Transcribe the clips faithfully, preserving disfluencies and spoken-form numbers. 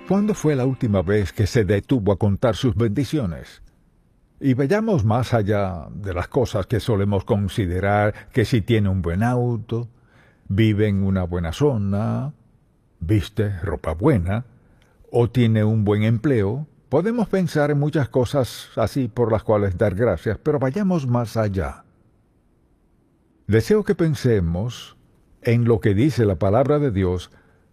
¿Cuándo fue la última vez que se detuvo a contar sus bendiciones? Y vayamos más allá de las cosas que solemos considerar, que si tiene un buen auto, vive en una buena zona, viste ropa buena, o tiene un buen empleo. Podemos pensar en muchas cosas así por las cuales dar gracias, pero vayamos más allá. Deseo que pensemos en lo que dice la palabra de Dios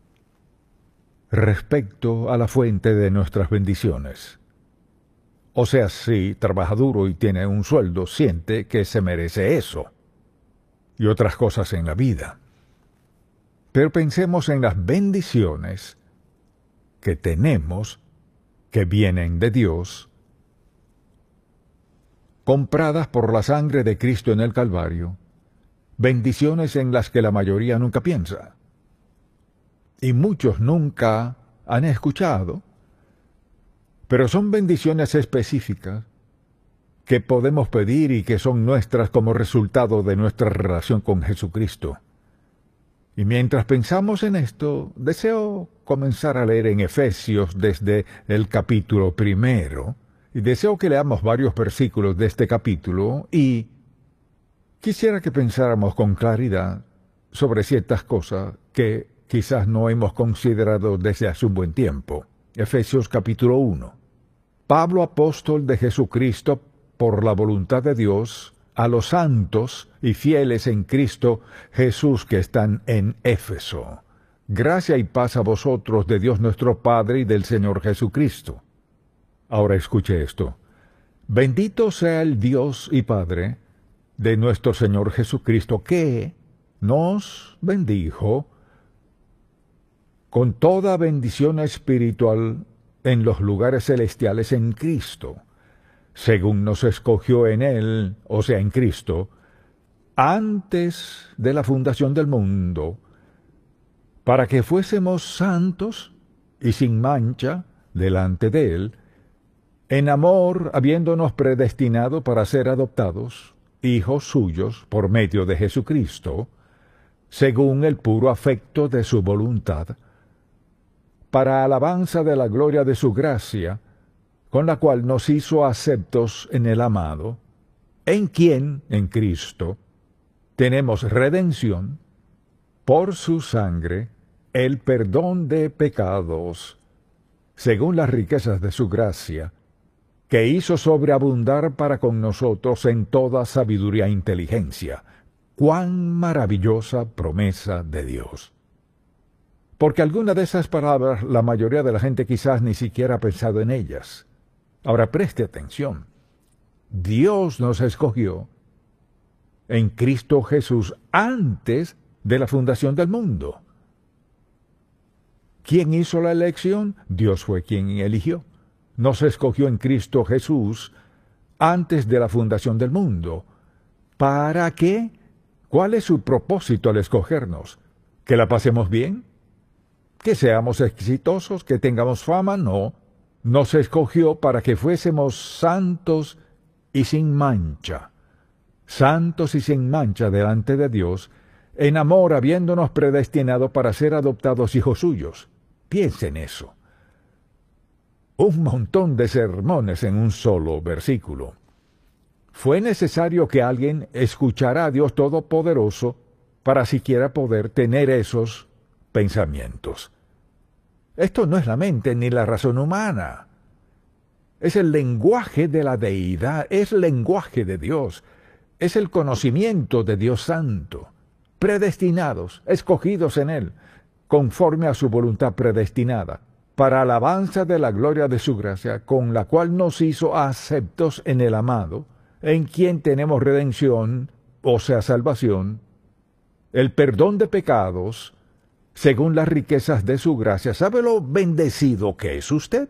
respecto a la fuente de nuestras bendiciones. O sea, si trabaja duro y tiene un sueldo, siente que se merece eso, y otras cosas en la vida. Pero pensemos en las bendiciones que tenemos, que vienen de Dios, compradas por la sangre de Cristo en el Calvario, bendiciones en las que la mayoría nunca piensa. Y muchos nunca han escuchado, pero son bendiciones específicas que podemos pedir y que son nuestras como resultado de nuestra relación con Jesucristo. Y mientras pensamos en esto, deseo comenzar a leer en Efesios desde el capítulo primero, y deseo que leamos varios versículos de este capítulo, y quisiera que pensáramos con claridad sobre ciertas cosas que quizás no hemos considerado desde hace un buen tiempo. Efesios capítulo uno. Pablo, apóstol de Jesucristo, por la voluntad de Dios, a los santos y fieles en Cristo Jesús que están en Éfeso. Gracia y paz a vosotros de Dios nuestro Padre y del Señor Jesucristo. Ahora escuche esto. Bendito sea el Dios y Padre de nuestro Señor Jesucristo, que nos bendijo con toda bendición espiritual en los lugares celestiales en Cristo, según nos escogió en Él, o sea, en Cristo, antes de la fundación del mundo, para que fuésemos santos y sin mancha delante de Él, en amor habiéndonos predestinado para ser adoptados, hijos suyos por medio de Jesucristo, según el puro afecto de su voluntad, para alabanza de la gloria de su gracia, con la cual nos hizo aceptos en el amado, en quien, en Cristo, tenemos redención, por su sangre, el perdón de pecados, según las riquezas de su gracia, que hizo sobreabundar para con nosotros en toda sabiduría e inteligencia. ¡Cuán maravillosa promesa de Dios! Porque alguna de esas palabras la mayoría de la gente quizás ni siquiera ha pensado en ellas. Ahora preste atención. Dios nos escogió en Cristo Jesús antes de la fundación del mundo. ¿Quién hizo la elección? Dios fue quien eligió. Nos escogió en Cristo Jesús antes de la fundación del mundo. ¿Para qué? ¿Cuál es su propósito al escogernos? ¿Que la pasemos bien? ¿Que seamos exitosos? ¿Que tengamos fama? No. Nos escogió para que fuésemos santos y sin mancha. Santos y sin mancha delante de Dios, en amor habiéndonos predestinado para ser adoptados hijos suyos. Piensa en eso. Un montón de sermones en un solo versículo. Fue necesario que alguien escuchara a Dios Todopoderoso para siquiera poder tener esos pensamientos. Esto no es la mente ni la razón humana. Es el lenguaje de la deidad, es el lenguaje de Dios, es el conocimiento de Dios Santo, predestinados, escogidos en Él, conforme a su voluntad predestinada, para alabanza de la gloria de su gracia, con la cual nos hizo aceptos en el amado, en quien tenemos redención, o sea, salvación, el perdón de pecados, según las riquezas de su gracia. ¿Sabe lo bendecido que es usted?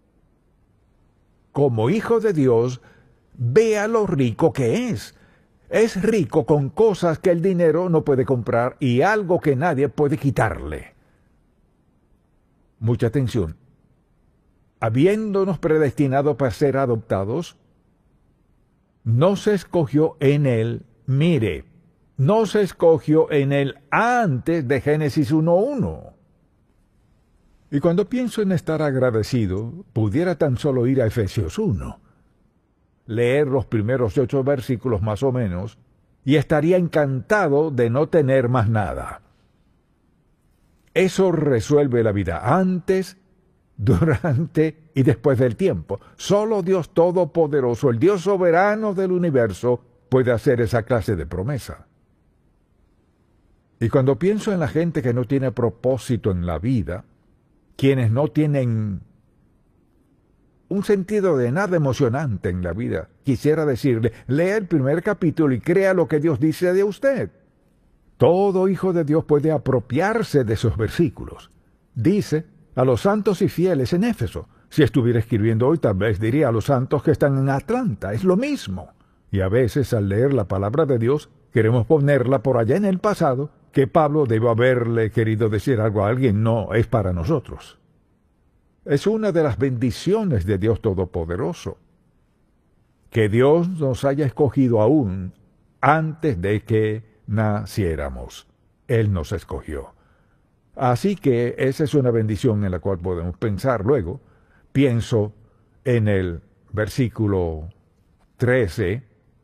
Como hijo de Dios, vea lo rico que es. Es rico con cosas que el dinero no puede comprar y algo que nadie puede quitarle. Mucha atención. Habiéndonos predestinado para ser adoptados, nos escogió en Él, mire, nos escogió en Él antes de Génesis uno uno. Y cuando pienso en estar agradecido, pudiera tan solo ir a Efesios uno, leer los primeros ocho versículos más o menos, y estaría encantado de no tener más nada. Eso resuelve la vida antes, durante y después del tiempo. Solo Dios Todopoderoso, el Dios soberano del universo, puede hacer esa clase de promesa. Y cuando pienso en la gente que no tiene propósito en la vida, quienes no tienen un sentido de nada emocionante en la vida, quisiera decirle, lea el primer capítulo y crea lo que Dios dice de usted. Todo hijo de Dios puede apropiarse de esos versículos. Dice a los santos y fieles en Éfeso. Si estuviera escribiendo hoy, tal vez diría a los santos que están en Atlanta. Es lo mismo. Y a veces, al leer la palabra de Dios, queremos ponerla por allá en el pasado, que Pablo debe haberle querido decir algo a alguien. No, es para nosotros. Es una de las bendiciones de Dios Todopoderoso, que Dios nos haya escogido aún antes de que naciéramos. Él nos escogió. Así que esa es una bendición en la cual podemos pensar luego. Pienso en el versículo trece.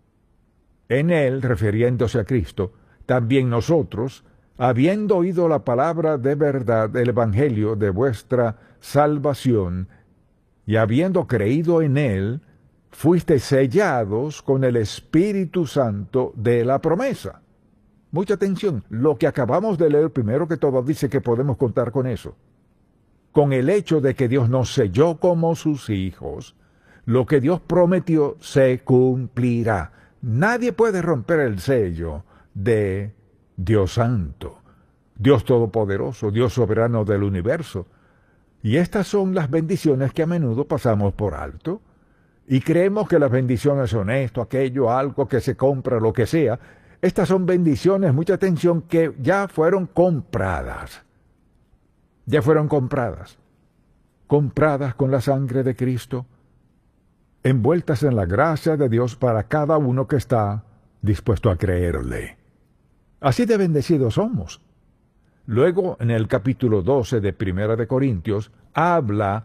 En él, refiriéndose a Cristo, también nosotros, habiendo oído la palabra de verdad, el evangelio de vuestra salvación, y habiendo creído en él, fuisteis sellados con el Espíritu Santo de la promesa. Mucha atención, lo que acabamos de leer primero que todo dice que podemos contar con eso. Con el hecho de que Dios nos selló como sus hijos, lo que Dios prometió se cumplirá. Nadie puede romper el sello de Dios Santo, Dios Todopoderoso, Dios Soberano del universo. Y estas son las bendiciones que a menudo pasamos por alto. Y creemos que las bendiciones son esto, aquello, algo que se compra, lo que sea. Estas son bendiciones, mucha atención, que ya fueron compradas. Ya fueron compradas. Compradas con la sangre de Cristo. Envueltas en la gracia de Dios para cada uno que está dispuesto a creerle. Así de bendecidos somos. Luego, en el capítulo doce de Primera de Corintios, habla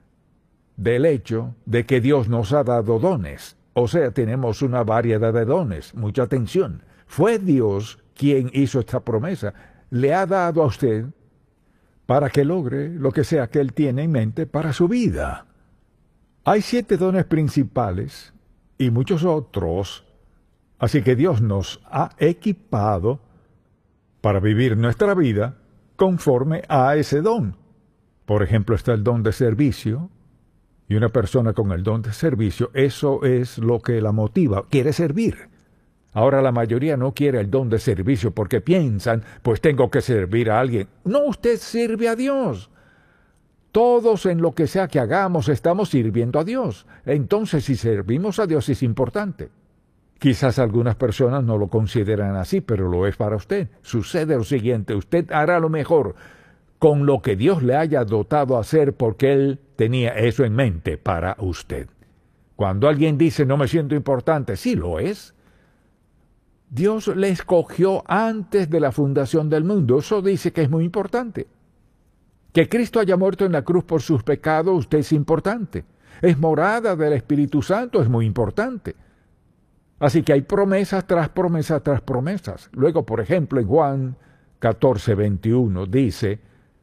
del hecho de que Dios nos ha dado dones. O sea, tenemos una variedad de dones. Mucha atención. Fue Dios quien hizo esta promesa. Le ha dado a usted para que logre lo que sea que Él tiene en mente para su vida. Hay siete dones principales y muchos otros. Así que Dios nos ha equipado para vivir nuestra vida conforme a ese don. Por ejemplo, está el don de servicio, y una persona con el don de servicio, eso es lo que la motiva, quiere servir. Ahora la mayoría no quiere el don de servicio porque piensan, pues tengo que servir a alguien. No, usted sirve a Dios. Todos en lo que sea que hagamos estamos sirviendo a Dios. Entonces, si servimos a Dios es importante. Quizás algunas personas no lo consideran así, pero lo es para usted. Sucede lo siguiente, usted hará lo mejor con lo que Dios le haya dotado a hacer porque Él tenía eso en mente para usted. Cuando alguien dice, no me siento importante, sí lo es. Dios le escogió antes de la fundación del mundo. Eso dice que es muy importante. Que Cristo haya muerto en la cruz por sus pecados, usted es importante. Es morada del Espíritu Santo, es muy importante. Así que hay promesas tras promesas tras promesas. Luego, por ejemplo, en Juan catorce, veintiuno dice,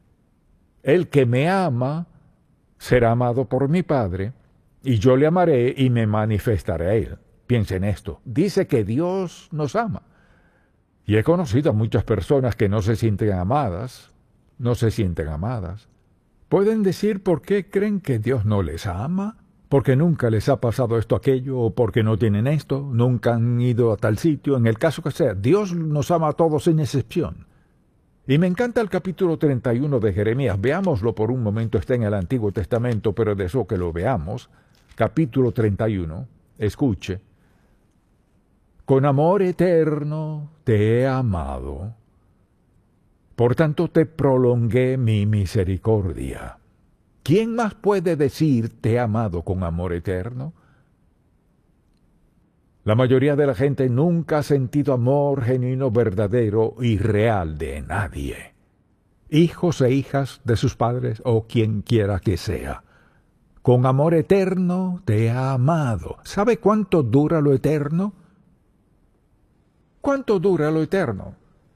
el que me ama será amado por mi Padre, y yo le amaré y me manifestaré a él. Piensen esto. Dice que Dios nos ama. Y he conocido a muchas personas que no se sienten amadas, no se sienten amadas. ¿Pueden decir por qué creen que Dios no les ama? Porque nunca les ha pasado esto, aquello, o porque no tienen esto, nunca han ido a tal sitio, en el caso que sea. Dios nos ama a todos sin excepción. Y me encanta el capítulo treinta y uno de Jeremías. Veámoslo por un momento, está en el Antiguo Testamento, pero deseo que lo veamos. Capítulo treinta y uno, escuche. Con amor eterno te he amado. Por tanto te prolongué mi misericordia. ¿Quién más puede decir te he amado con amor eterno? La mayoría de la gente nunca ha sentido amor genuino, verdadero y real de nadie. hijos e hijas de sus padres o quien quiera que sea. Con amor eterno te ha amado. ¿Sabe cuánto dura lo eterno? ¿Cuánto dura lo eterno?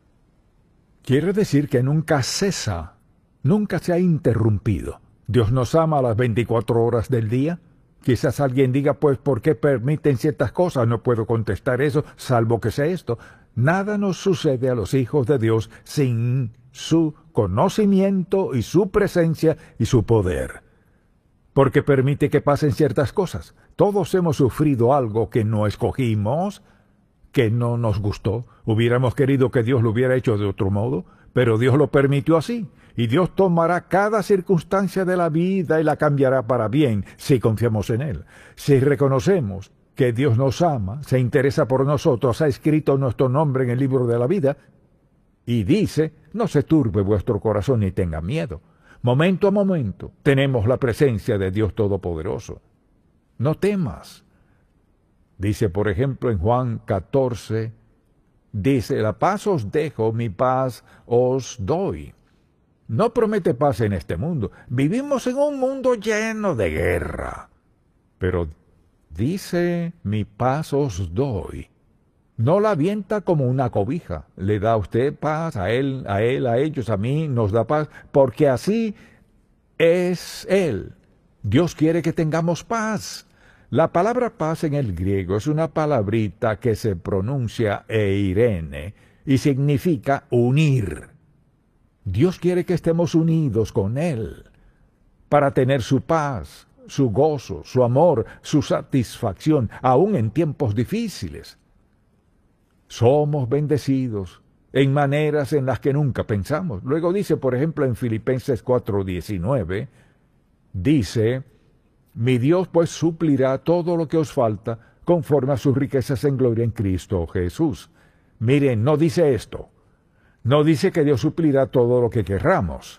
Quiere decir que nunca cesa, nunca se ha interrumpido. Dios nos ama a las veinticuatro horas del día. Quizás alguien diga, pues, ¿por qué permiten ciertas cosas? No puedo contestar eso, salvo que sea esto. Nada nos sucede a los hijos de Dios sin su conocimiento y su presencia y su poder. Porque permite que pasen ciertas cosas. Todos hemos sufrido algo que no escogimos, que no nos gustó. Hubiéramos querido que Dios lo hubiera hecho de otro modo, pero Dios lo permitió así. Y Dios tomará cada circunstancia de la vida y la cambiará para bien si confiamos en Él. Si reconocemos que Dios nos ama, se interesa por nosotros, ha escrito nuestro nombre en el libro de la vida y dice, no se turbe vuestro corazón ni tenga miedo. Momento a momento tenemos la presencia de Dios Todopoderoso. No temas. Dice, por ejemplo, en Juan catorce, dice, la paz os dejo, mi paz os doy. No promete paz en este mundo. Vivimos en un mundo lleno de guerra. Pero dice, mi paz os doy. No la avienta como una cobija. Le da a usted paz, a él, a él, a ellos, a mí, nos da paz, porque así es Él. Dios quiere que tengamos paz. La palabra paz en el griego es una palabrita que se pronuncia eirene y significa unir. Dios quiere que estemos unidos con Él para tener su paz, su gozo, su amor, su satisfacción, aún en tiempos difíciles. Somos bendecidos en maneras en las que nunca pensamos. Luego dice, por ejemplo, en Filipenses cuatro diecinueve, dice, mi Dios pues suplirá todo lo que os falta conforme a sus riquezas en gloria en Cristo Jesús. Miren, no dice esto. No dice que Dios suplirá todo lo que querramos.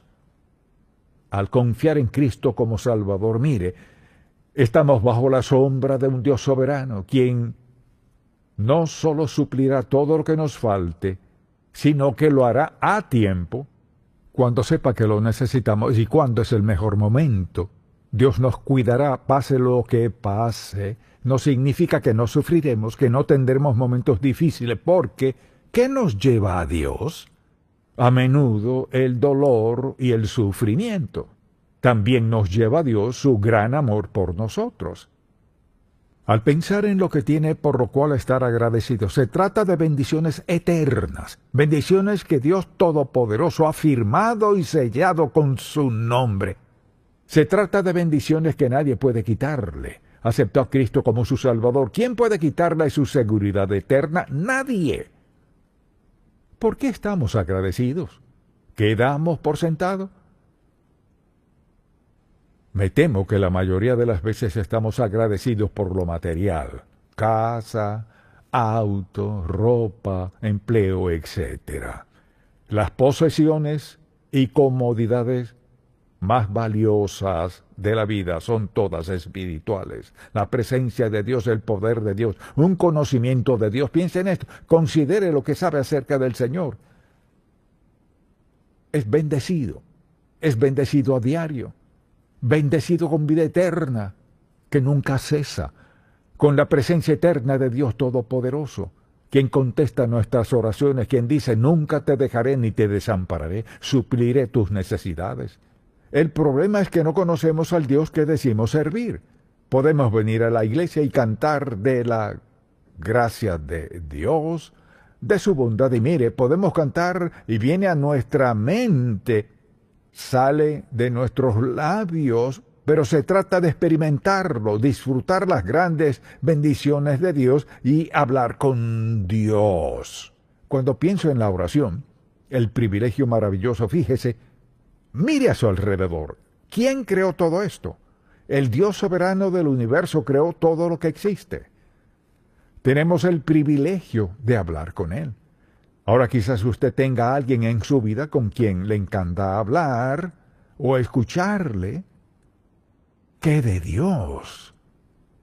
Al confiar en Cristo como Salvador, mire, estamos bajo la sombra de un Dios soberano, quien no solo suplirá todo lo que nos falte, sino que lo hará a tiempo, cuando sepa que lo necesitamos y cuándo es el mejor momento. Dios nos cuidará, pase lo que pase. No significa que no sufriremos, que no tendremos momentos difíciles, porque ¿qué nos lleva a Dios? A menudo el dolor y el sufrimiento. También nos lleva a Dios su gran amor por nosotros. Al pensar en lo que tiene por lo cual estar agradecido, se trata de bendiciones eternas, bendiciones que Dios Todopoderoso ha firmado y sellado con su nombre. Se trata de bendiciones que nadie puede quitarle. Aceptó a Cristo como su Salvador. ¿Quién puede quitarle su seguridad eterna? Nadie. ¿Por qué estamos agradecidos? ¿Qué damos por sentado? Me temo que la mayoría de las veces estamos agradecidos por lo material. Casa, auto, ropa, empleo, etcétera. Las posesiones y comodidades más valiosas de la vida son todas espirituales. La presencia de Dios, el poder de Dios, un conocimiento de Dios. Piense en esto, considere lo que sabe acerca del Señor. Es bendecido, es bendecido a diario, bendecido con vida eterna, que nunca cesa, con la presencia eterna de Dios Todopoderoso, quien contesta nuestras oraciones, quien dice, nunca te dejaré ni te desampararé, supliré tus necesidades. El problema es que no conocemos al Dios que decimos servir. Podemos venir a la iglesia y cantar de la gracia de Dios, de su bondad. Y mire, podemos cantar y viene a nuestra mente, sale de nuestros labios, pero se trata de experimentarlo, disfrutar las grandes bendiciones de Dios y hablar con Dios. Cuando pienso en la oración, el privilegio maravilloso, fíjese, mire a su alrededor. ¿Quién creó todo esto? El Dios soberano del universo creó todo lo que existe. Tenemos el privilegio de hablar con Él. Ahora quizás usted tenga a alguien en su vida con quien le encanta hablar o escucharle. ¿Qué de Dios?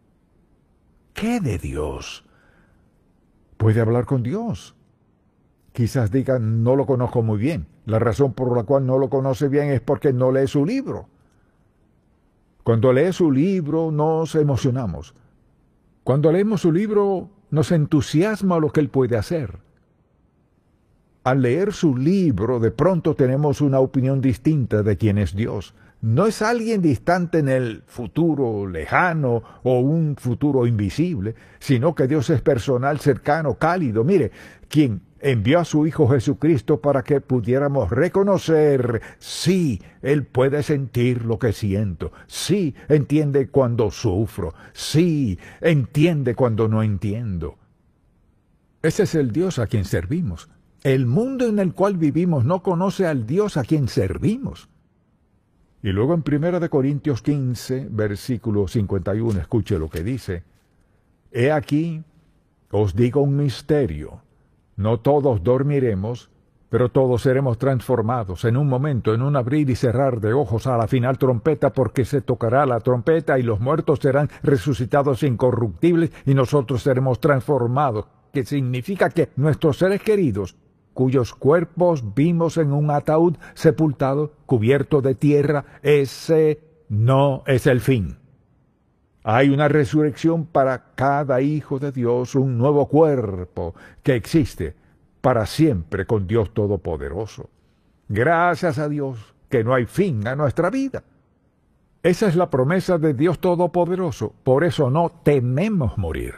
¿Qué de Dios? Puede hablar con Dios. quizás digan, no lo conozco muy bien. La razón por la cual no lo conoce bien es porque no lee su libro. Cuando lee su libro nos emocionamos. Cuando leemos su libro nos entusiasma lo que él puede hacer. Al leer su libro, de pronto tenemos una opinión distinta de quién es Dios. No es alguien distante en el futuro lejano o un futuro invisible, sino que Dios es personal, cercano, cálido. Mire, quien envió a su Hijo Jesucristo para que pudiéramos reconocer, sí, Él puede sentir lo que siento, sí, entiende cuando sufro, sí, entiende cuando no entiendo. Ese es el Dios a quien servimos. El mundo en el cual vivimos no conoce al Dios a quien servimos. Y luego en Primera de Corintios quince, versículo cincuenta y uno, escuche lo que dice. He aquí, os digo un misterio. No todos dormiremos, pero todos seremos transformados en un momento, en un abrir y cerrar de ojos a la final trompeta, porque se tocará la trompeta y los muertos serán resucitados incorruptibles y nosotros seremos transformados. Que significa que nuestros seres queridos, cuyos cuerpos vimos en un ataúd sepultado, cubierto de tierra, ese no es el fin. Hay una resurrección para cada hijo de Dios, un nuevo cuerpo que existe para siempre con Dios Todopoderoso. Gracias a Dios que no hay fin a nuestra vida. Esa es la promesa de Dios Todopoderoso, por eso no tememos morir.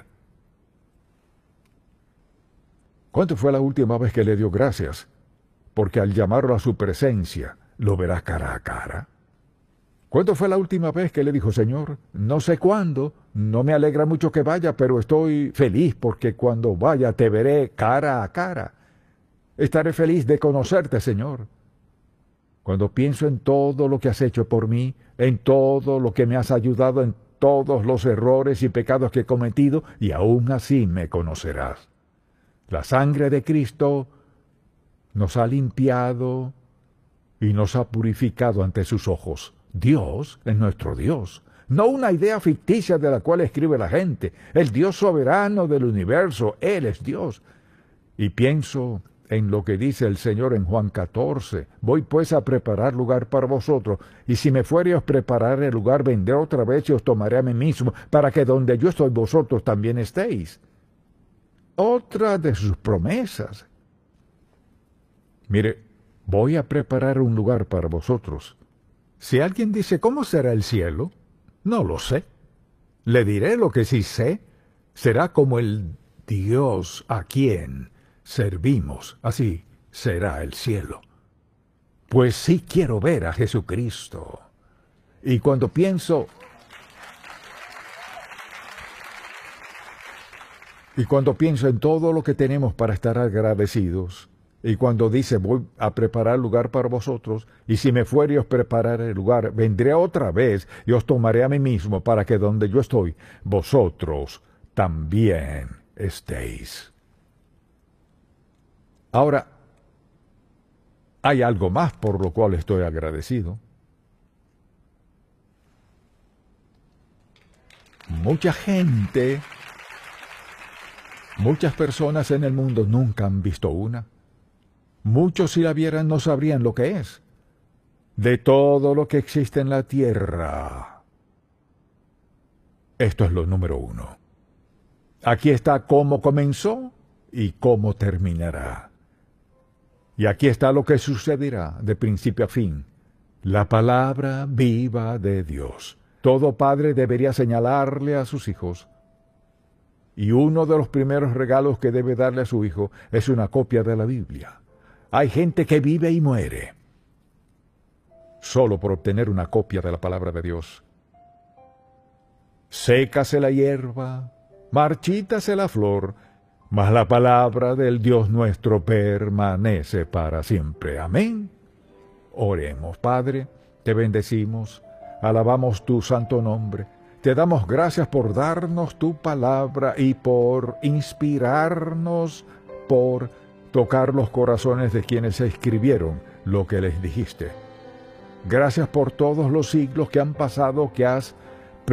¿Cuándo fue la última vez que le dio gracias? Porque al llamarlo a su presencia, lo verá cara a cara. ¿Cuándo fue la última vez que le dijo, Señor, no sé cuándo, no me alegra mucho que vaya, pero estoy feliz porque cuando vaya te veré cara a cara? Estaré feliz de conocerte, Señor. Cuando pienso en todo lo que has hecho por mí, en todo lo que me has ayudado, en todos los errores y pecados que he cometido, y aún así me conocerás. La sangre de Cristo nos ha limpiado y nos ha purificado ante sus ojos. Dios es nuestro Dios, no una idea ficticia de la cual escribe la gente. El Dios soberano del universo, Él es Dios. Y pienso en lo que dice el Señor en Juan catorce. Voy pues a preparar lugar para vosotros, y si me fuere os prepararé el lugar, vendré otra vez y os tomaré a mí mismo, para que donde yo estoy vosotros también estéis. Otra de sus promesas. Mire, voy a preparar un lugar para vosotros. Si alguien dice, ¿cómo será el cielo? No lo sé. Le diré lo que sí sé. Será como el Dios a quien servimos. Así será el cielo. Pues sí quiero ver a Jesucristo. Y cuando pienso... Y cuando pienso en todo lo que tenemos para estar agradecidos, y cuando dice, voy a preparar lugar para vosotros, y si me fuere os prepararé el lugar, vendré otra vez y os tomaré a mí mismo, para que donde yo estoy, vosotros también estéis. Ahora, hay algo más por lo cual estoy agradecido. Mucha gente... Muchas personas en el mundo nunca han visto una. Muchos si la vieran no sabrían lo que es. De todo lo que existe en la tierra. Esto es lo número uno. Aquí está cómo comenzó y cómo terminará. Y aquí está lo que sucederá de principio a fin. La palabra viva de Dios. Todo padre debería señalarle a sus hijos. Y uno de los primeros regalos que debe darle a su hijo es una copia de la Biblia. Hay gente que vive y muere solo por obtener una copia de la palabra de Dios. Sécase la hierba, marchítase la flor, mas la palabra del Dios nuestro permanece para siempre. Amén. Oremos, Padre, te bendecimos, alabamos tu santo nombre. Te damos gracias por darnos tu palabra y por inspirarnos, por tocar los corazones de quienes escribieron lo que les dijiste. Gracias por todos los siglos que han pasado, que has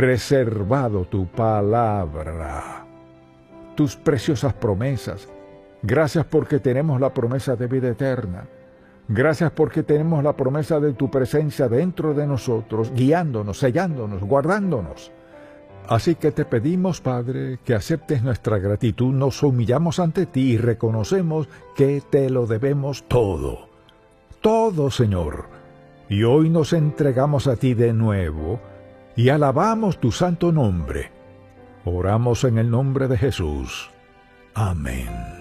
preservado tu palabra, tus preciosas promesas, Gracias porque tenemos la promesa de vida eterna. Gracias porque tenemos la promesa de tu presencia dentro de nosotros, guiándonos, sellándonos, guardándonos. Así que te pedimos, Padre, que aceptes nuestra gratitud, nos humillamos ante ti y reconocemos que te lo debemos todo. Todo, Señor. Y hoy nos entregamos a ti de nuevo y alabamos tu santo nombre. Oramos en el nombre de Jesús. Amén.